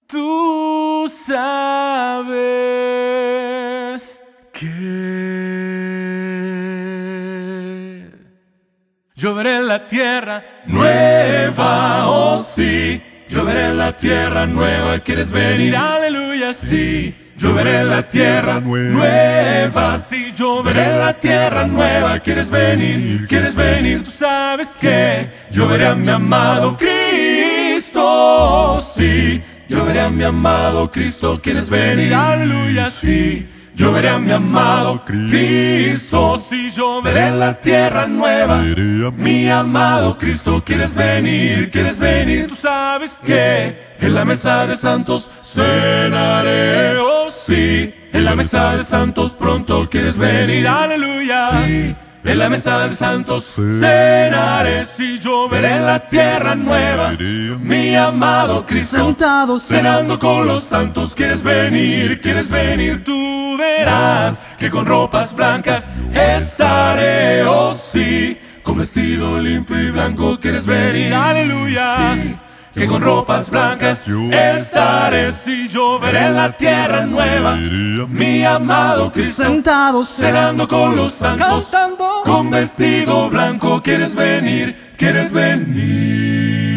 Tú sabes que lloveré en la tierra nueva, oh sí. Lloveré en la tierra nueva, ¿quieres venir? Aleluya, sí. Lloveré en la tierra nueva, sí. Lloveré en la tierra nueva, ¿quieres venir? ¿Quieres venir? Tú sabes que lloveré a mi amado Cristo, sí. Lloveré a mi amado Cristo, ¿quieres venir? Aleluya, sí. Yo veré a mi amado Cristo, si lloveré en la tierra nueva. Mi amado Cristo, ¿quieres venir? ¿Quieres venir? Tú sabes que en la mesa de santos cenaré, oh sí. En la mesa de santos pronto quieres venir, aleluya. Sí. En la mesa de santos cenaré, si yo veré en la tierra nueva. Mi amado Cristo, sentado cenando con los santos. ¿Quieres venir? ¿Quieres venir? Tú verás que con ropas blancas estaré, oh sí. Con vestido limpio y blanco, ¿quieres venir? Aleluya. Sí. Que con ropas blancas estaré, si yo veré en la tierra nueva. Mi amado Cristo, sentado cenando con los santos, cantando con vestido blanco. ¿Quieres venir? ¿Quieres venir?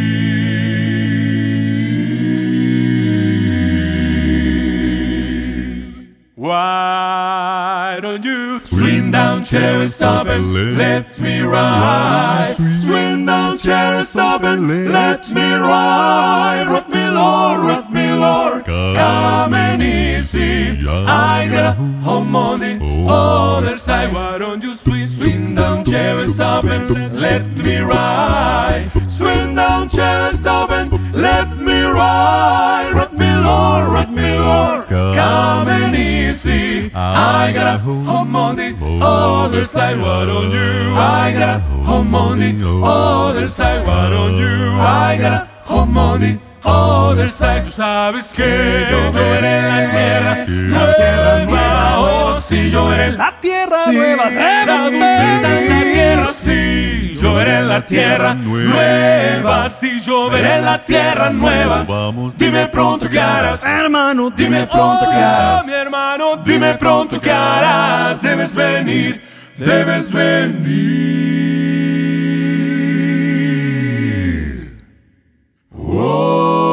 Why don't you swing down, chair, and stop and let me ride? Swing down, chair, and stop and let me ride. Rock me, Lord, come and easy. I got a home on the other side. Why don't you swing down, chair, and stop and let me ride? Swing down, chair, and stop and let me ride. Rock me, Lord, come and easy. I got a home on the other side. Why don't you? I got a home on the other side. Why don't you? I got a home on the other side. Tú sabes que yo veré la tierra nueva, oh sí, yo veré la tierra nueva, la dulce y santa tierra, sí. Yo veré la tierra nueva, sí, yo veré la tierra nueva. Dime pronto qué harás, hermano, dime pronto qué harás, mi hermano, dime pronto qué harás. Debes venir, debes venir. Oh.